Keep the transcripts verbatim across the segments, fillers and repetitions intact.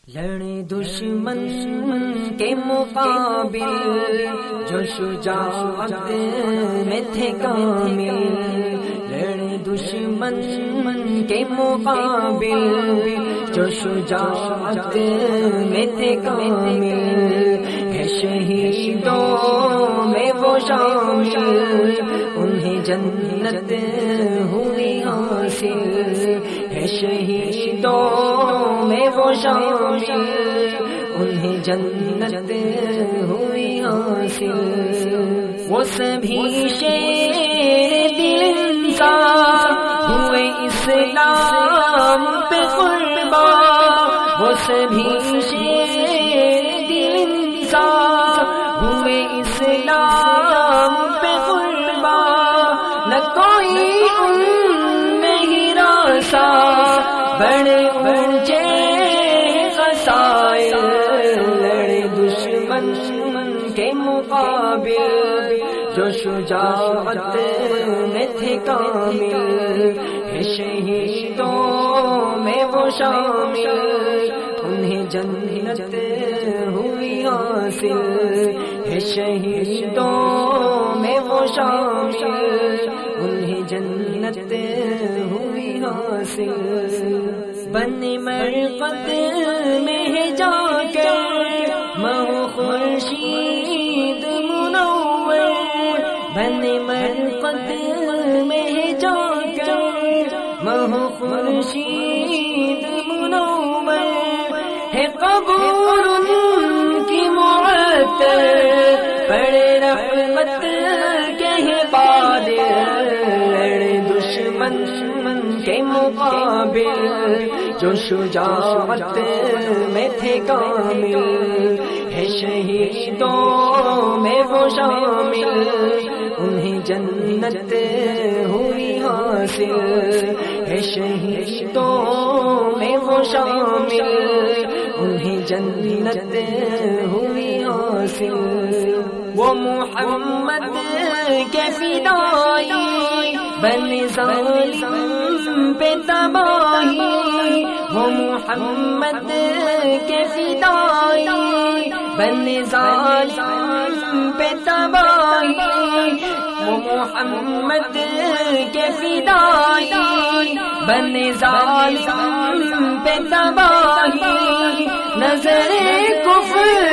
لڑے دشمن کے مقابل جو شجاعت میں تھے کامل، لڑے دشمن کے مقابل جو شجاعت میں تھے کامل، ہے شہیدوں میں وہ شامل، انہیں جنت ہوئی حاصل، ہے شہیدوں میں وہ شامل، انہیں جنت ہوئی حاصل۔ وہ سبھی شیر دل انصاف ہوئے اسلام پہ قربان، وہ سبھی شیر دل انصاف ہوئے اسلام پہ قربان، نہ کوئی ان میں ہی راسا بڑے اونچے قصائد، لڑے دشمن کے مقابل جو شجاعت میں تھے کامل، ہے شہیدوں میں وہ شامل، انہیں جنت ہوئی حاصل، ہے شہیدوں میں وہ شامل، انہیں جنت ہوئی حاصل۔ بن مرقد میں جا کر مہ خورشید منور، بن مرقد میں جا کر مہ خورشید منور، ہے قبر ان کی معطر بڑے رحمت کے بادر، لڑے دشمن کے مقابل جو شجاعت میں تھے کامل، ہے شہیدوں میں وہ شامل، انہیں جنت ہوئی حاصل، ہے شہیدوں میں وہ شامل، انہیں جنت ہوئی حاصل۔ وہ محمد کے فدائی بن ظالم پہ تباہی، وہ محمد کے فدائی بن ظالم پہ تباہی، وہ محمد کے فدائی بن ظالم پہ تباہی، نظر کفر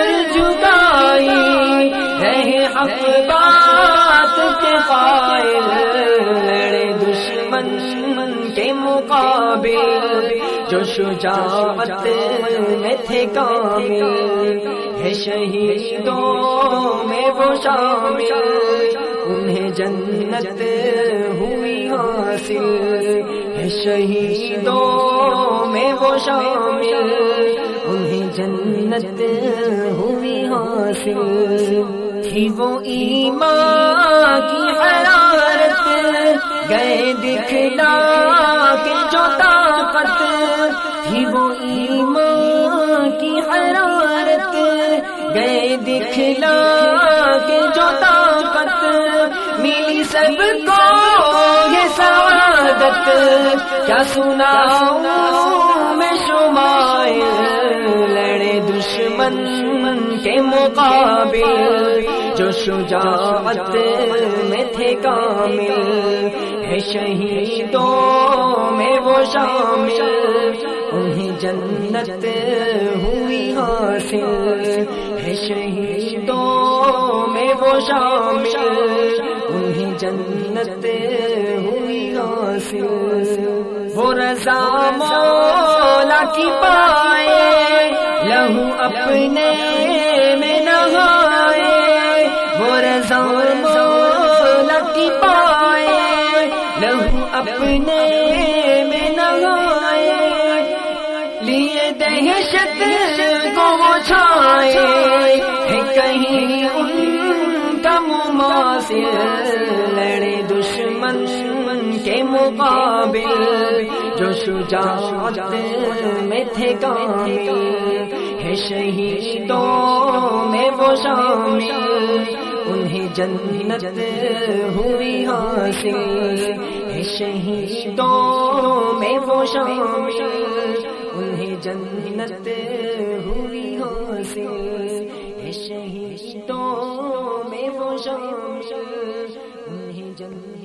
جھکائی رہے حق بات کے قائل، لڑے دشمن کے مقابل جو شجاعت میں تھے کامل، ہے شہیدوں میں وہ شامل، انہیں جنت ہوئی حاصل، ہے شہیدوں میں وہ شامل، انہیں جنت ہوئی حاصل۔ تھی وہ ایمان کی حرارت گئے دکھلا کے جو طاقت، تھی وہ ایمان کی حرارت گئے دکھلا کے جو طاقت، ملی سب کو یہ سعادت، کیا سناؤں میں شمائل، لڑے دشمن کے مقابل جو شجاعت میں تھے کامل، ہے شہیدوں میں وہ شامل، انہیں جنت ہوئی حاصل، ہے شہیدوں میں وہ شامل، انہیں جنت ہوئی حاصل۔ وہ رضا مولا کی پائے لہو اپنے میں نہائے، وہ رضا مولا کی پائے لہو اپنے میں نہائے، لیے دہشت کو وہ چھائے، ہے کہیں ان کا مماثل، لڑے دشمن کے مقابل جو شجاعت میں تھے کامل، ہے شہیدوں میں وہ شامل، انہیں جنت ہوئی حاصل، ہے شہیدوں میں وہ شامل، انہیں جنت ہوئی حاصل، شہیدوں میں وہ شامل، انہیں جنت